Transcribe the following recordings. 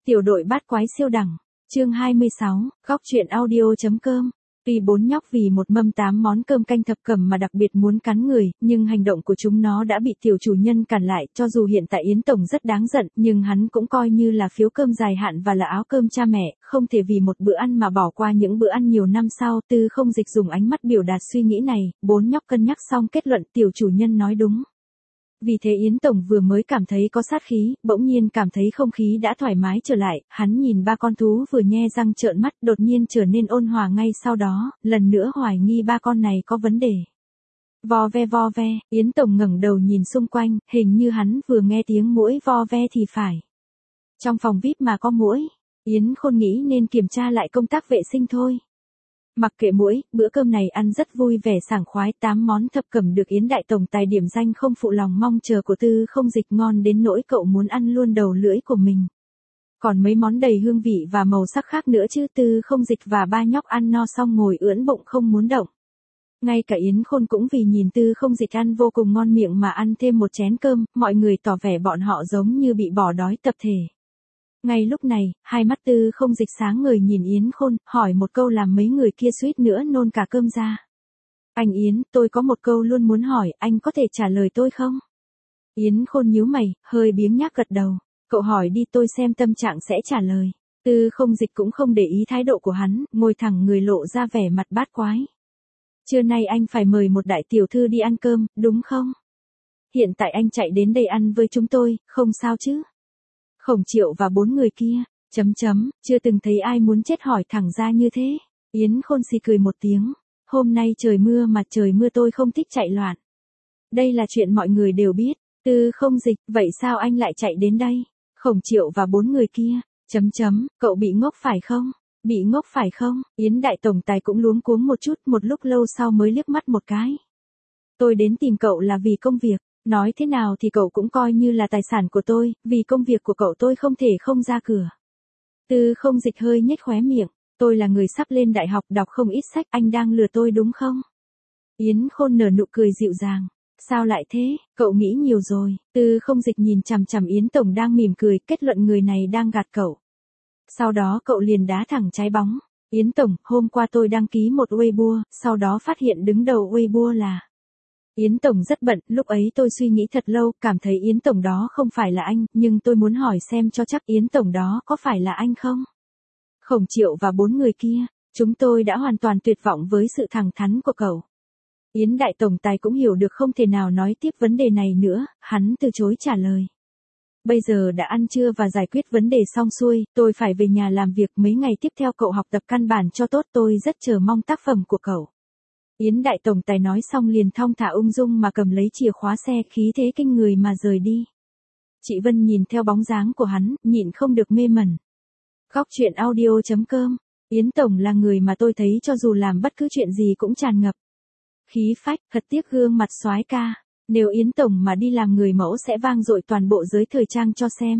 Tiểu đội bát quái siêu đẳng, chương 26, góc truyện audio.com. Tuy bốn nhóc vì một mâm 8 món cơm canh thập cẩm mà đặc biệt muốn cắn người, nhưng hành động của chúng nó đã bị tiểu chủ nhân cản lại. Cho dù hiện tại Yến Tổng rất đáng giận, nhưng hắn cũng coi như là phiếu cơm dài hạn và là áo cơm cha mẹ, không thể vì một bữa ăn mà bỏ qua những bữa ăn nhiều năm sau. Tư Không Dịch dùng ánh mắt biểu đạt suy nghĩ này, bốn nhóc cân nhắc xong kết luận tiểu chủ nhân nói đúng. Vì thế Yến Tổng vừa mới cảm thấy có sát khí, bỗng nhiên cảm thấy không khí đã thoải mái trở lại, hắn nhìn ba con thú vừa nhe răng trợn mắt đột nhiên trở nên ôn hòa ngay sau đó, lần nữa hoài nghi ba con này có vấn đề. Vo ve, Yến Tổng ngẩng đầu nhìn xung quanh, hình như hắn vừa nghe tiếng muỗi vo ve thì phải. Trong phòng VIP mà có muỗi, Yến Khôn nghĩ nên kiểm tra lại công tác vệ sinh thôi. Mặc kệ muỗi, bữa cơm này ăn rất vui vẻ sảng khoái, 8 món thập cẩm được Yến Đại Tổng Tài điểm danh không phụ lòng mong chờ của Tư Không Dịch, ngon đến nỗi cậu muốn ăn luôn đầu lưỡi của mình. Còn mấy món đầy hương vị và màu sắc khác nữa chứ. Tư Không Dịch và ba nhóc ăn no xong ngồi ưỡn bụng không muốn động. Ngay cả Yến Khôn cũng vì nhìn Tư Không Dịch ăn vô cùng ngon miệng mà ăn thêm một chén cơm, mọi người tỏ vẻ bọn họ giống như bị bỏ đói tập thể. Ngay lúc này, hai mắt Tư Không Dịch sáng ngời nhìn Yến Khôn, hỏi một câu làm mấy người kia suýt nữa nôn cả cơm ra. Anh Yến, tôi có một câu luôn muốn hỏi, anh có thể trả lời tôi không? Yến Khôn nhíu mày, hơi biếng nhác gật đầu. Cậu hỏi đi, tôi xem tâm trạng sẽ trả lời. Tư Không Dịch cũng không để ý thái độ của hắn, ngồi thẳng người lộ ra vẻ mặt bát quái. Trưa nay anh phải mời một đại tiểu thư đi ăn cơm, đúng không? Hiện tại anh chạy đến đây ăn với chúng tôi, không sao chứ? Khổng Triệu và 4 người kia, chưa từng thấy ai muốn chết hỏi thẳng ra như thế. Yến Khôn xì cười một tiếng, hôm nay trời mưa mà trời mưa tôi không thích chạy loạn. Đây là chuyện mọi người đều biết. Tư Không Dịch, vậy sao anh lại chạy đến đây? Khổng Triệu và 4 người kia, cậu bị ngốc phải không? Bị ngốc phải không? Yến Đại Tổng Tài cũng luống cuống một chút, một lúc lâu sau mới liếc mắt một cái. Tôi đến tìm cậu là vì công việc. Nói thế nào thì cậu cũng coi như là tài sản của tôi, vì công việc của cậu tôi không thể không ra cửa. Tư Không Dịch hơi nhếch khóe miệng, tôi là người sắp lên đại học đọc không ít sách, anh đang lừa tôi đúng không? Yến Khôn nở nụ cười dịu dàng, sao lại thế, cậu nghĩ nhiều rồi. Tư Không Dịch nhìn chằm chằm Yến Tổng đang mỉm cười, kết luận người này đang gạt cậu. Sau đó cậu liền đá thẳng trái bóng. Yến Tổng, hôm qua tôi đăng ký một Weibo, sau đó phát hiện đứng đầu Weibo là... Yến Tổng rất bận, lúc ấy tôi suy nghĩ thật lâu, cảm thấy Yến Tổng đó không phải là anh, nhưng tôi muốn hỏi xem cho chắc Yến Tổng đó có phải là anh không? Khổng Triệu và 4 người kia, chúng tôi đã hoàn toàn tuyệt vọng với sự thẳng thắn của cậu. Yến Đại Tổng Tài cũng hiểu được không thể nào nói tiếp vấn đề này nữa, hắn từ chối trả lời. Bây giờ đã ăn trưa và giải quyết vấn đề xong xuôi, tôi phải về nhà làm việc, mấy ngày tiếp theo cậu học tập căn bản cho tốt, tôi rất chờ mong tác phẩm của cậu. Yến Đại Tổng Tài nói xong liền thong thả ung dung mà cầm lấy chìa khóa xe, khí thế kinh người mà rời đi. Chị Vân nhìn theo bóng dáng của hắn, nhịn không được mê mẩn. Góc truyện audio.com. Yến Tổng là người mà tôi thấy cho dù làm bất cứ chuyện gì cũng tràn ngập khí phách, thật tiếc gương mặt soái ca. Nếu Yến Tổng mà đi làm người mẫu sẽ vang dội toàn bộ giới thời trang cho xem.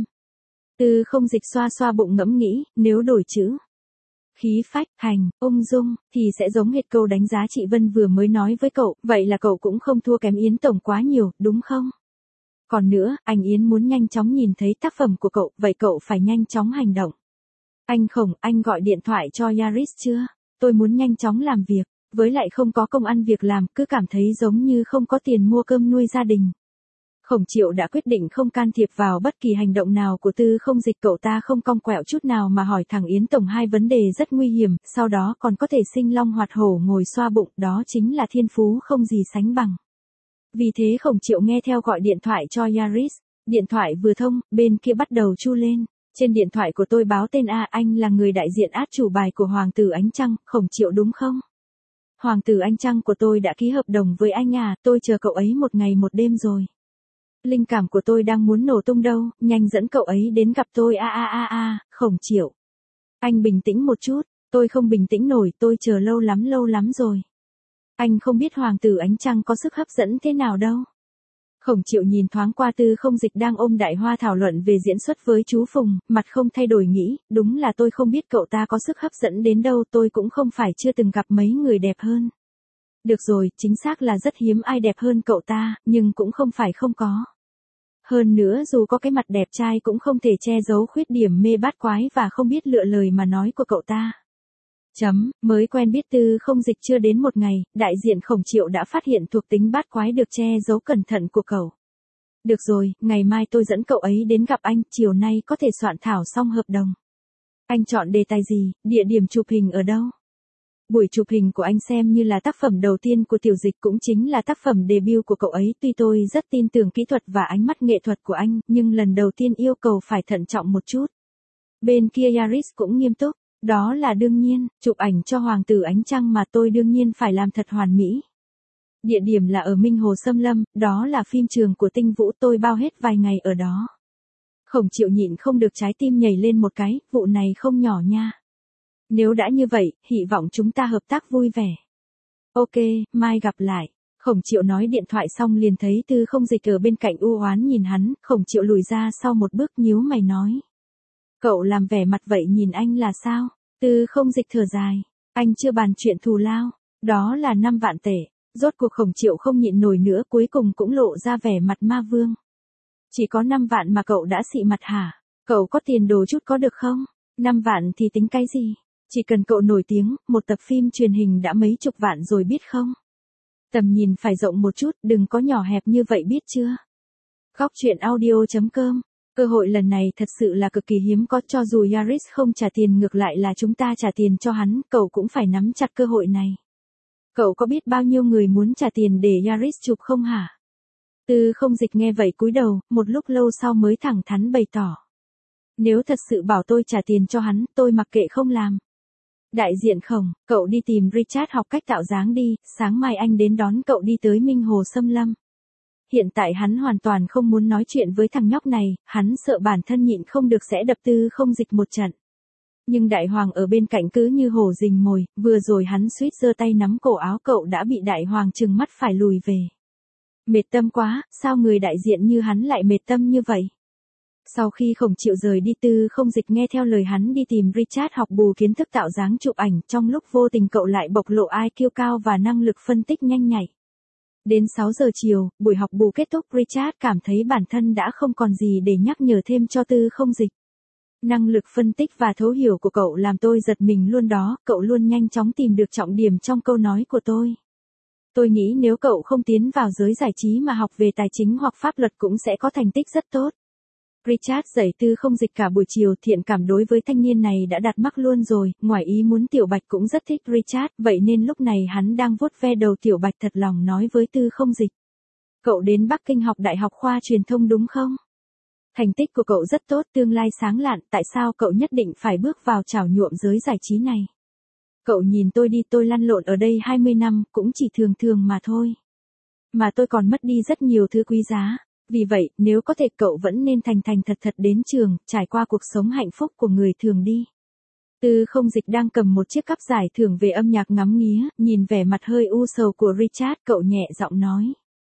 Tư Không Dịch xoa xoa bụng ngẫm nghĩ, nếu đổi chữ khí phách, hành, ung dung, thì sẽ giống hệt câu đánh giá chị Vân vừa mới nói với cậu, vậy là cậu cũng không thua kém Yến Tổng quá nhiều, đúng không? Còn nữa, anh Yến muốn nhanh chóng nhìn thấy tác phẩm của cậu, vậy cậu phải nhanh chóng hành động. Anh Khổng, anh gọi điện thoại cho Yaris chưa? Tôi muốn nhanh chóng làm việc, với lại không có công ăn việc làm, cứ cảm thấy giống như không có tiền mua cơm nuôi gia đình. Khổng Triệu đã quyết định không can thiệp vào bất kỳ hành động nào của Tư Không Dịch, cậu ta không cong quẹo chút nào mà hỏi thẳng Yến Tổng hai vấn đề rất nguy hiểm, sau đó còn có thể sinh long hoạt hổ ngồi xoa bụng, đó chính là thiên phú không gì sánh bằng. Vì thế Khổng Triệu nghe theo gọi điện thoại cho Yaris, điện thoại vừa thông, bên kia bắt đầu chu lên. Trên điện thoại của tôi báo tên anh là người đại diện át chủ bài của Hoàng tử Ánh Trăng, Khổng Triệu đúng không? Hoàng tử Ánh Trăng của tôi đã ký hợp đồng với anh tôi chờ cậu ấy một ngày một đêm rồi. Linh cảm của tôi đang muốn nổ tung đâu, nhanh dẫn cậu ấy đến gặp tôi Khổng Triệu. Anh bình tĩnh một chút, tôi không bình tĩnh nổi, tôi chờ lâu lắm rồi. Anh không biết Hoàng tử Ánh Trăng có sức hấp dẫn thế nào đâu. Khổng Triệu nhìn thoáng qua Tư Không Dịch đang ôm Đại Hoa thảo luận về diễn xuất với chú Phùng, mặt không thay đổi nghĩ, đúng là tôi không biết cậu ta có sức hấp dẫn đến đâu, tôi cũng không phải chưa từng gặp mấy người đẹp hơn. Được rồi, chính xác là rất hiếm ai đẹp hơn cậu ta, nhưng cũng không phải không có. Hơn nữa dù có cái mặt đẹp trai cũng không thể che giấu khuyết điểm mê bát quái và không biết lựa lời mà nói của cậu ta. Mới quen biết Tư Không Dịch chưa đến một ngày, đại diện Khổng Triệu đã phát hiện thuộc tính bát quái được che giấu cẩn thận của cậu. Được rồi, ngày mai tôi dẫn cậu ấy đến gặp anh, chiều nay có thể soạn thảo xong hợp đồng. Anh chọn đề tài gì, địa điểm chụp hình ở đâu? Buổi chụp hình của anh xem như là tác phẩm đầu tiên của Tiểu Dịch, cũng chính là tác phẩm debut của cậu ấy. Tuy tôi rất tin tưởng kỹ thuật và ánh mắt nghệ thuật của anh, nhưng lần đầu tiên yêu cầu phải thận trọng một chút. Bên kia Yaris cũng nghiêm túc. Đó là đương nhiên, chụp ảnh cho hoàng tử ánh trăng mà tôi đương nhiên phải làm thật hoàn mỹ. Địa điểm là ở Minh Hồ Xâm Lâm, đó là phim trường của Tinh Vũ, tôi bao hết vài ngày ở đó. Khổng Triệu nhịn không được trái tim nhảy lên một cái, vụ này không nhỏ nha. Nếu đã như vậy, hy vọng chúng ta hợp tác vui vẻ. Ok, mai gặp lại. Khổng Triệu nói điện thoại xong liền thấy Tư Không Dịch ở bên cạnh u oán nhìn hắn, Khổng Triệu lùi ra sau một bước nhíu mày nói. Cậu làm vẻ mặt vậy nhìn anh là sao? Tư Không Dịch thở dài. Anh chưa bàn chuyện thù lao. Đó là 5 vạn tệ. Rốt cuộc Khổng Triệu không nhịn nổi nữa, cuối cùng cũng lộ ra vẻ mặt ma vương. Chỉ có 5 vạn mà cậu đã xị mặt hả? Cậu có tiền đồ chút có được không? 5 vạn thì tính cái gì? Chỉ cần cậu nổi tiếng, một tập phim truyền hình đã mấy chục vạn rồi biết không? Tầm nhìn phải rộng một chút, đừng có nhỏ hẹp như vậy biết chưa? Góc truyện audio.com. Cơ hội lần này thật sự là cực kỳ hiếm có, cho dù Yaris không trả tiền ngược lại là chúng ta trả tiền cho hắn, cậu cũng phải nắm chặt cơ hội này. Cậu có biết bao nhiêu người muốn trả tiền để Yaris chụp không hả? Tư Không Dịch nghe vậy cúi đầu, một lúc lâu sau mới thẳng thắn bày tỏ. Nếu thật sự bảo tôi trả tiền cho hắn, tôi mặc kệ không làm. Đại diện Khổng, cậu đi tìm Richard học cách tạo dáng đi, sáng mai anh đến đón cậu đi tới Minh Hồ Xâm Lâm. Hiện tại hắn hoàn toàn không muốn nói chuyện với thằng nhóc này, hắn sợ bản thân nhịn không được sẽ đập Tư Không Dịch một trận. Nhưng đại hoàng ở bên cạnh cứ như hổ rình mồi, vừa rồi hắn suýt giơ tay nắm cổ áo cậu đã bị đại hoàng trừng mắt phải lùi về. Mệt tâm quá, sao người đại diện như hắn lại mệt tâm như vậy? Sau khi Khổng Triệu rời đi, Tư Không Dịch nghe theo lời hắn đi tìm Richard học bù kiến thức tạo dáng chụp ảnh, trong lúc vô tình cậu lại bộc lộ IQ cao và năng lực phân tích nhanh nhạy. Đến 6 giờ chiều, buổi học bù kết thúc, Richard cảm thấy bản thân đã không còn gì để nhắc nhở thêm cho Tư Không Dịch. Năng lực phân tích và thấu hiểu của cậu làm tôi giật mình luôn đó, cậu luôn nhanh chóng tìm được trọng điểm trong câu nói của tôi. Tôi nghĩ nếu cậu không tiến vào giới giải trí mà học về tài chính hoặc pháp luật cũng sẽ có thành tích rất tốt. Richard dạy Tư Không Dịch cả buổi chiều, thiện cảm đối với thanh niên này đã đặt mắc luôn rồi, ngoài ý muốn Tiểu Bạch cũng rất thích Richard, vậy nên lúc này hắn đang vuốt ve đầu Tiểu Bạch thật lòng nói với Tư Không Dịch. Cậu đến Bắc Kinh học Đại học Khoa Truyền thông đúng không? Thành tích của cậu rất tốt, tương lai sáng lạn, tại sao cậu nhất định phải bước vào chảo nhuộm giới giải trí này? Cậu nhìn tôi đi, tôi lăn lộn ở đây 20 năm, cũng chỉ thường thường mà thôi. Mà tôi còn mất đi rất nhiều thứ quý giá. Vì vậy, nếu có thể cậu vẫn nên thành thành thật thật đến trường, trải qua cuộc sống hạnh phúc của người thường đi. Tư Không Dịch đang cầm một chiếc cúp giải thưởng về âm nhạc ngắm nghía, nhìn vẻ mặt hơi u sầu của Richard, cậu nhẹ giọng nói.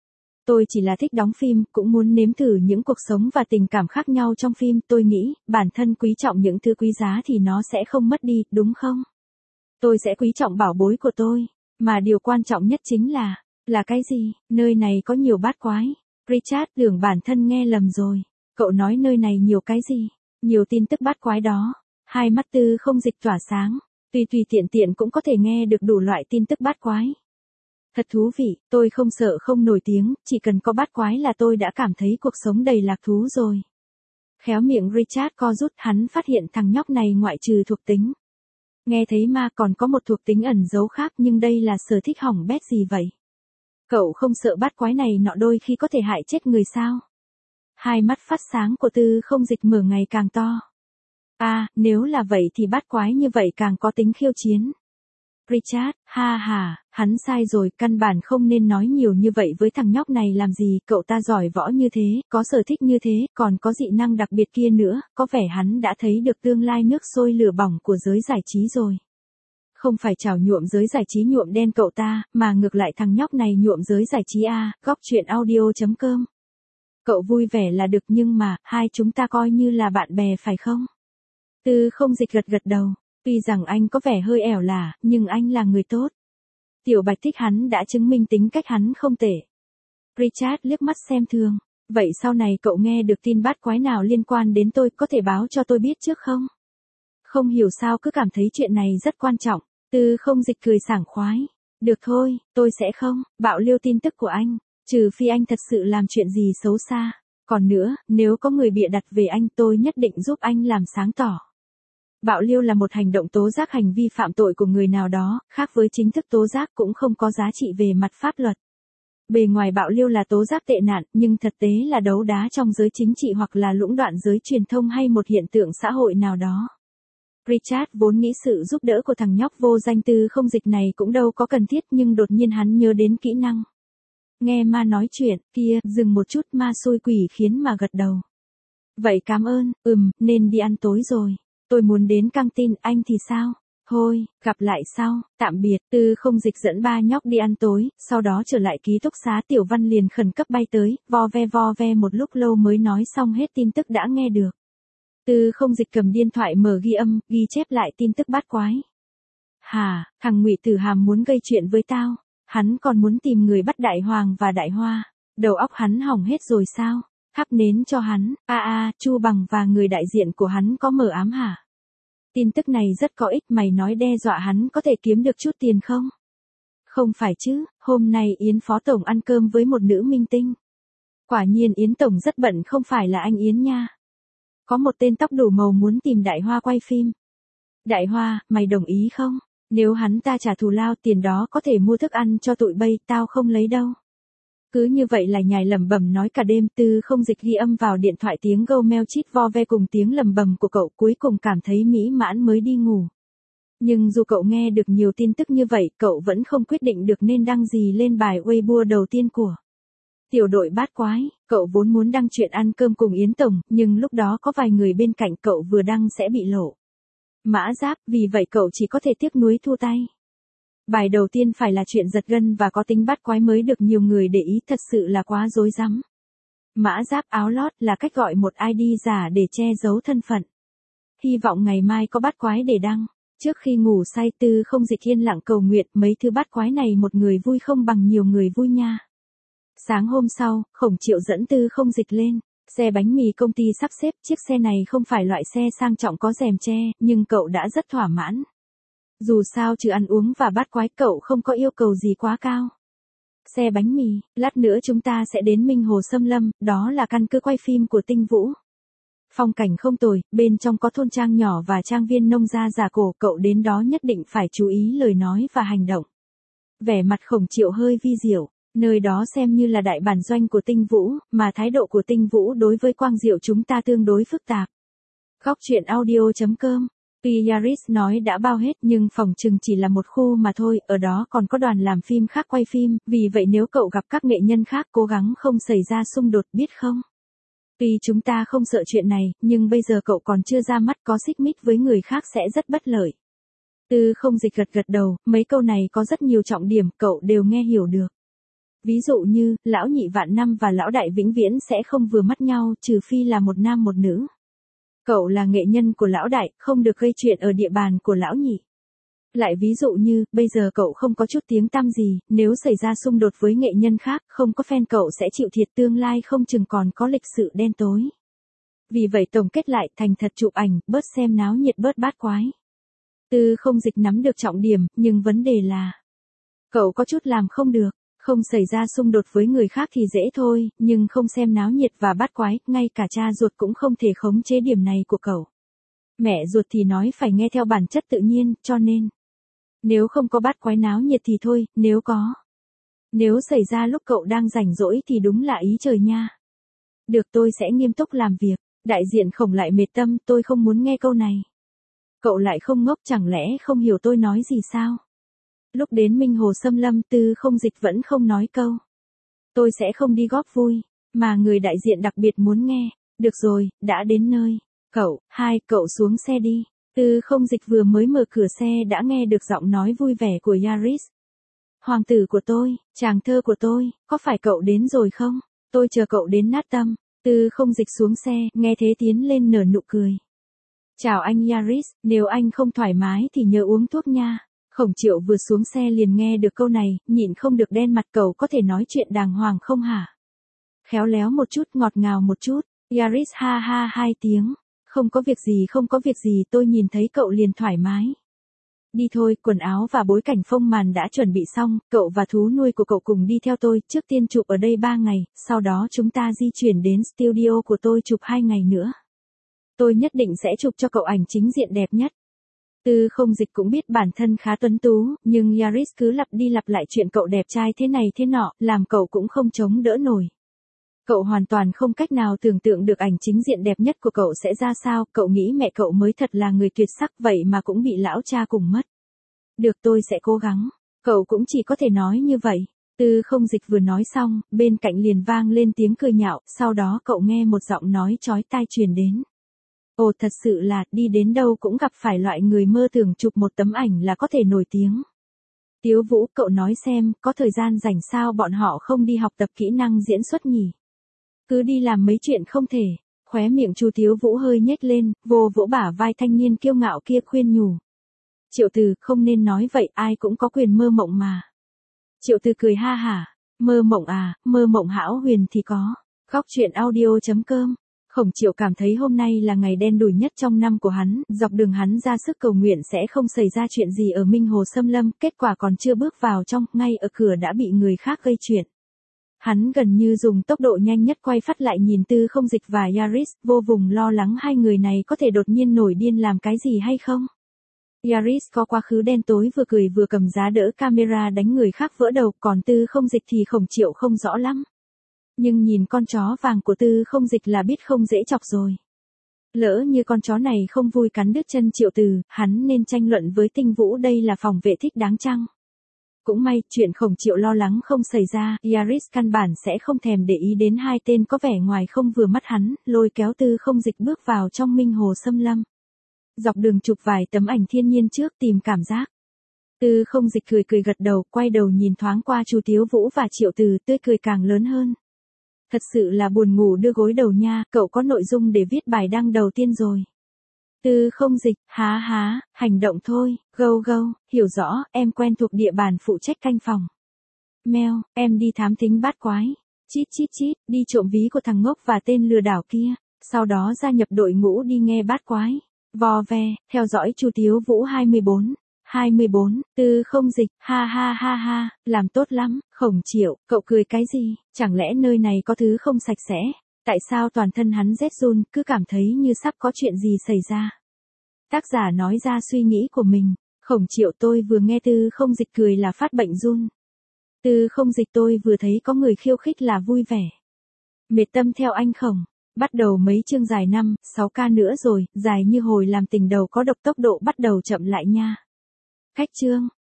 Tôi chỉ là thích đóng phim, cũng muốn nếm thử những cuộc sống và tình cảm khác nhau trong phim, tôi nghĩ, bản thân quý trọng những thứ quý giá thì nó sẽ không mất đi, đúng không? Tôi sẽ quý trọng bảo bối của tôi, mà điều quan trọng nhất chính là cái gì? Nơi này có nhiều bát quái. Richard tưởng bản thân nghe lầm rồi. Cậu nói nơi này nhiều cái gì? Nhiều tin tức bát quái đó. Hai mắt Tư Không Dịch tỏa sáng. Tùy tiện tiện cũng có thể nghe được đủ loại tin tức bát quái. Thật thú vị, tôi không sợ không nổi tiếng, chỉ cần có bát quái là tôi đã cảm thấy cuộc sống đầy lạc thú rồi. Khéo miệng Richard co rút, hắn phát hiện thằng nhóc này ngoại trừ thuộc tính. Nghe thấy ma còn có một thuộc tính ẩn giấu khác, nhưng đây là sở thích hỏng bét gì vậy? Cậu không sợ bát quái này nọ đôi khi có thể hại chết người sao? Hai mắt phát sáng của Tư Không Dịch mở ngày càng to. Nếu là vậy thì bát quái như vậy càng có tính khiêu chiến. Richard, hắn sai rồi, căn bản không nên nói nhiều như vậy với thằng nhóc này làm gì, cậu ta giỏi võ như thế, có sở thích như thế, còn có dị năng đặc biệt kia nữa, có vẻ hắn đã thấy được tương lai nước sôi lửa bỏng của giới giải trí rồi. Không phải chảo nhuộm giới giải trí nhuộm đen cậu ta, mà ngược lại thằng nhóc này nhuộm giới giải trí Góc truyện audio.com. Cậu vui vẻ là được nhưng mà, hai chúng ta coi như là bạn bè phải không? Tư Không Dịch gật đầu, tuy rằng anh có vẻ hơi ẻo lả, nhưng anh là người tốt. Tiểu Bạch thích hắn đã chứng minh tính cách hắn không tệ. Richard liếc mắt xem thường, Vậy sau này cậu nghe được tin bát quái nào liên quan đến tôi có thể báo cho tôi biết trước không? Không hiểu sao cứ cảm thấy chuyện này rất quan trọng. Tư Không Dịch cười sảng khoái. Được thôi, tôi sẽ không bạo liêu tin tức của anh, trừ phi anh thật sự làm chuyện gì xấu xa. Còn nữa, nếu có người bịa đặt về anh tôi nhất định giúp anh làm sáng tỏ. Bạo liêu là một hành động tố giác hành vi phạm tội của người nào đó, khác với chính thức tố giác cũng không có giá trị về mặt pháp luật. Bề ngoài bạo liêu là tố giác tệ nạn, nhưng thực tế là đấu đá trong giới chính trị hoặc là lũng đoạn giới truyền thông hay một hiện tượng xã hội nào đó. Richard vốn nghĩ sự giúp đỡ của thằng nhóc vô danh Tư Không Dịch này cũng đâu có cần thiết, nhưng đột nhiên hắn nhớ đến kỹ năng. Nghe ma nói chuyện, kia, dừng một chút, ma xui quỷ khiến mà gật đầu. Vậy cảm ơn, nên đi ăn tối rồi. Tôi muốn đến căng tin, anh thì sao? Thôi, gặp lại sau, tạm biệt. Tư Không Dịch dẫn ba nhóc đi ăn tối, sau đó trở lại ký túc xá. Tiểu Văn liền khẩn cấp bay tới, vo ve một lúc lâu mới nói xong hết tin tức đã nghe được. Tư Không Dịch cầm điện thoại mở ghi âm, ghi chép lại tin tức bát quái. Hả, thằng Ngụy Tử Hàm muốn gây chuyện với tao, hắn còn muốn tìm người bắt Đại Hoàng và Đại Hoa, đầu óc hắn hỏng hết rồi sao? Thắp nến cho hắn, Chu Bằng và người đại diện của hắn có mờ ám hả? Tin tức này rất có ích, mày nói đe dọa hắn có thể kiếm được chút tiền không? Không phải chứ, hôm nay Yến Phó Tổng ăn cơm với một nữ minh tinh. Quả nhiên Yến Tổng rất bận, không phải là anh Yến nha. Có một tên tóc đủ màu muốn tìm Đại Hoa quay phim. Đại Hoa, mày đồng ý không? Nếu hắn ta trả thù lao, tiền đó có thể mua thức ăn cho tụi bay, tao không lấy đâu. Cứ như vậy là nhài lẩm bẩm nói cả đêm. Tư Không Dịch ghi âm vào điện thoại tiếng gâu meo chít vo ve cùng tiếng lẩm bẩm của cậu, cuối cùng cảm thấy mỹ mãn mới đi ngủ. Nhưng dù cậu nghe được nhiều tin tức như vậy, cậu vẫn không quyết định được nên đăng gì lên bài Weibo đầu tiên của tiểu đội bát quái. Cậu vốn muốn đăng chuyện ăn cơm cùng Yến Tổng, nhưng lúc đó có vài người bên cạnh cậu vừa đăng sẽ bị lộ mã giáp, vì vậy cậu chỉ có thể tiếc nuối thua tay. Bài đầu tiên phải là chuyện giật gân và có tính bát quái mới được nhiều người để ý, thật sự là quá rối rắm. Mã giáp áo lót là cách gọi một ID giả để che giấu thân phận. Hy vọng ngày mai có bát quái để đăng. Trước khi ngủ say, Tư Không Dịch yên lặng cầu nguyện, mấy thứ bát quái này một người vui không bằng nhiều người vui nha. Sáng hôm sau, Khổng Triệu dẫn Tư Không Dịch lên xe bánh mì công ty sắp xếp. Chiếc xe này không phải loại xe sang trọng có rèm che, nhưng cậu đã rất thỏa mãn. Dù sao trừ ăn uống và bát quái, cậu không có yêu cầu gì quá cao. Xe bánh mì, lát nữa chúng ta sẽ đến Minh Hồ Xâm Lâm, đó là căn cứ quay phim của Tinh Vũ. Phong cảnh không tồi, bên trong có thôn trang nhỏ và trang viên nông gia già cổ, cậu đến đó nhất định phải chú ý lời nói và hành động. Vẻ mặt Khổng Triệu hơi vi diệu, nơi đó xem như là đại bản doanh của Tinh Vũ, mà thái độ của Tinh Vũ đối với Quang Diệu chúng ta tương đối phức tạp. Góc truyện audio.com. Yaris nói đã bao hết, nhưng phòng chừng chỉ là một khu mà thôi, ở đó còn có đoàn làm phim khác quay phim, vì vậy nếu cậu gặp các nghệ nhân khác cố gắng không xảy ra xung đột, biết không? Tuy chúng ta không sợ chuyện này, nhưng bây giờ cậu còn chưa ra mắt, có xích mích với người khác sẽ rất bất lợi. Tư Không Dịch gật đầu, mấy câu này có rất nhiều trọng điểm, cậu đều nghe hiểu được. Ví dụ như, lão nhị vạn năm và lão đại vĩnh viễn sẽ không vừa mắt nhau, trừ phi là một nam một nữ. Cậu là nghệ nhân của lão đại, không được gây chuyện ở địa bàn của lão nhị. Lại ví dụ như, bây giờ cậu không có chút tiếng tăm gì, nếu xảy ra xung đột với nghệ nhân khác, không có fan cậu sẽ chịu thiệt, tương lai không chừng còn có lịch sử đen tối. Vì vậy tổng kết lại, thành thật chụp ảnh, bớt xem náo nhiệt, bớt bát quái. Tư Không Dịch nắm được trọng điểm, nhưng vấn đề là cậu có chút làm không được. Không xảy ra xung đột với người khác thì dễ thôi, nhưng không xem náo nhiệt và bát quái, ngay cả cha ruột cũng không thể khống chế điểm này của cậu. Mẹ ruột thì nói phải nghe theo bản chất tự nhiên, cho nên nếu không có bát quái náo nhiệt thì thôi, nếu có. Nếu xảy ra lúc cậu đang rảnh rỗi thì đúng là ý trời nha. Được, tôi sẽ nghiêm túc làm việc. Đại diện Khổng lại mệt tâm, tôi không muốn nghe câu này. Cậu lại không ngốc, chẳng lẽ không hiểu tôi nói gì sao? Lúc đến Minh Hồ Xâm Lâm, Tư Không Dịch vẫn không nói câu tôi sẽ không đi góp vui, mà người đại diện đặc biệt muốn nghe. Được rồi, đã đến nơi. Cậu xuống xe đi. Tư Không Dịch vừa mới mở cửa xe đã nghe được giọng nói vui vẻ của Yaris. Hoàng tử của tôi, chàng thơ của tôi, có phải cậu đến rồi không? Tôi chờ cậu đến nát tâm. Tư Không Dịch xuống xe, nghe thế tiến lên nở nụ cười. Chào anh Yaris, nếu anh không thoải mái thì nhớ uống thuốc nha. Khổng Triệu vừa xuống xe liền nghe được câu này, nhịn không được đen mặt. Cậu có thể nói chuyện đàng hoàng không hả? Khéo léo một chút, ngọt ngào một chút. Yaris ha ha hai tiếng. Không có việc gì, không có việc gì, tôi nhìn thấy cậu liền thoải mái. Đi thôi, quần áo và bối cảnh phông màn đã chuẩn bị xong, cậu và thú nuôi của cậu cùng đi theo tôi, trước tiên chụp ở đây 3 ngày, sau đó chúng ta di chuyển đến studio của tôi chụp 2 ngày nữa. Tôi nhất định sẽ chụp cho cậu ảnh chính diện đẹp nhất. Tư Không Dịch cũng biết bản thân khá tuấn tú, nhưng Yaris cứ lặp đi lặp lại chuyện cậu đẹp trai thế này thế nọ, làm cậu cũng không chống đỡ nổi. Cậu hoàn toàn không cách nào tưởng tượng được ảnh chính diện đẹp nhất của cậu sẽ ra sao, cậu nghĩ mẹ cậu mới thật là người tuyệt sắc vậy mà cũng bị lão cha cùng mất. Được, tôi sẽ cố gắng. Cậu cũng chỉ có thể nói như vậy. Tư Không Dịch vừa nói xong, bên cạnh liền vang lên tiếng cười nhạo, sau đó cậu nghe một giọng nói chói tai truyền đến. Ồ, thật sự là, đi đến đâu cũng gặp phải loại người mơ tưởng chụp một tấm ảnh là có thể nổi tiếng. Tiếu Vũ, cậu nói xem, có thời gian rảnh sao bọn họ không đi học tập kỹ năng diễn xuất nhỉ? Cứ đi làm mấy chuyện không thể. Khóe miệng Chu Tiếu Vũ hơi nhếch lên, vỗ bả vai thanh niên kiêu ngạo kia khuyên nhủ. Triệu Từ, không nên nói vậy, ai cũng có quyền mơ mộng mà. Triệu Từ cười ha hả, mơ mộng à, mơ mộng hão huyền thì có. Góc truyện audio.com. Khổng Triệu cảm thấy hôm nay là ngày đen đủi nhất trong năm của hắn, dọc đường hắn ra sức cầu nguyện sẽ không xảy ra chuyện gì ở Minh Hồ Xâm Lâm, kết quả còn chưa bước vào trong, ngay ở cửa đã bị người khác gây chuyện. Hắn gần như dùng tốc độ nhanh nhất quay phát lại nhìn Tư Không Dịch và Yaris, vô vùng lo lắng hai người này có thể đột nhiên nổi điên làm cái gì hay không. Yaris có quá khứ đen tối, vừa cười vừa cầm giá đỡ camera đánh người khác vỡ đầu, còn Tư Không Dịch thì Khổng Triệu không rõ lắm. Nhưng nhìn con chó vàng của Tư Không Dịch là biết không dễ chọc rồi. Lỡ như con chó này không vui cắn đứt chân Triệu Từ, hắn nên tranh luận với Tinh Vũ đây là phòng vệ thích đáng chăng. Cũng may, chuyện Khổng Triệu lo lắng không xảy ra, Yaris căn bản sẽ không thèm để ý đến hai tên có vẻ ngoài không vừa mắt hắn, lôi kéo Tư Không Dịch bước vào trong Minh Hồ Xâm Lâm. Dọc đường chụp vài tấm ảnh thiên nhiên trước tìm cảm giác. Tư Không Dịch cười gật đầu, quay đầu nhìn thoáng qua Chu Tiếu Vũ và Triệu Từ, tươi cười càng lớn hơn. Thật sự là buồn ngủ đưa gối đầu nha, cậu có nội dung để viết bài đăng đầu tiên rồi. Tư Không Dịch, há, hành động thôi, go, hiểu rõ, em quen thuộc địa bàn phụ trách canh phòng. Mèo, em đi thám thính bát quái. Chít, đi trộm ví của thằng ngốc và tên lừa đảo kia, sau đó gia nhập đội ngũ đi nghe bát quái. Vò ve, theo dõi Chu Tiếu Vũ 24, Tư Không Dịch, ha, làm tốt lắm. Khổng Triệu, cậu cười cái gì, chẳng lẽ nơi này có thứ không sạch sẽ? Tại sao toàn thân hắn rét run, cứ cảm thấy như sắp có chuyện gì xảy ra? Tác giả nói ra suy nghĩ của mình. Khổng Triệu, tôi vừa nghe Tư Không Dịch cười là phát bệnh run. Tư Không Dịch, tôi vừa thấy có người khiêu khích là vui vẻ. Mệt tâm theo anh Khổng. Bắt đầu mấy chương dài 5-6k nữa rồi, dài như hồi làm tình đầu có độc, tốc độ bắt đầu chậm lại nha. Cách chương.